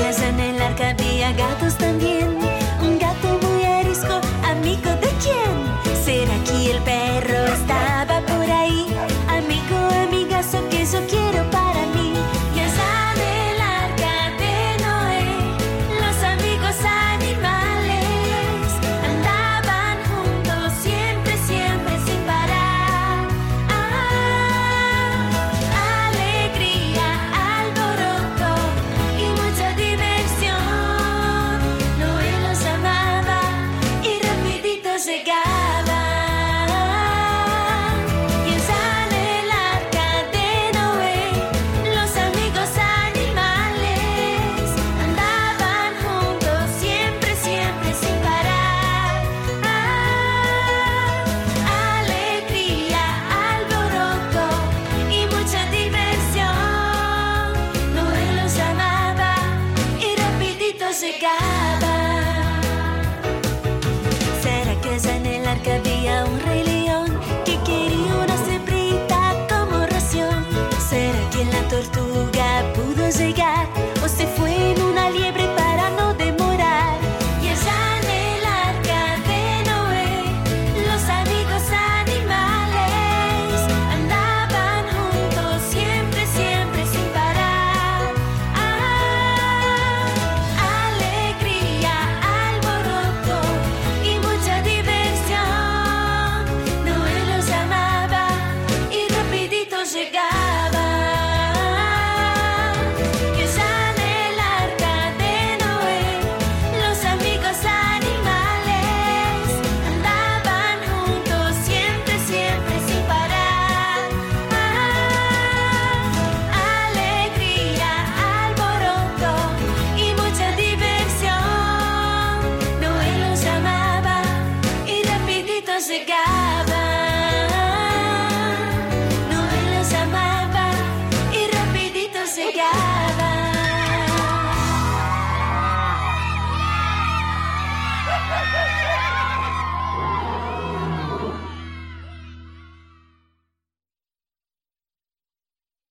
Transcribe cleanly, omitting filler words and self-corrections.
casa en el arca había gatos también. Un gato muy arisco, amigo de quién. ¿Será que el perro estaba por ahí? Amigo, amigazo, que eso quiero para mí. Ya sabe el arca de Noé, los amigos animales andaban juntos siempre, siempre sin parar. Alegría, alboroto y mucha diversión. Noé los amaba y rapidito llegaba. ¿Será que allá en el arca había un rey león que quería una cebrita como ración? ¿Será que la tortuga pudo llegar o se fue en una liebre para no demorar? Y allá en el arca de Noé, los amigos animales andaban juntos siempre, siempre sin parar. Alegría, alboroto y mucha diversión. Noé los amaba y rapidito llegaba. Y allá en el arca de Noé, los amigos animales andaban juntos siempre, siempre sin parar. Alegría, alboroto y mucha diversión. Noé los amaba y rapidito llegaba.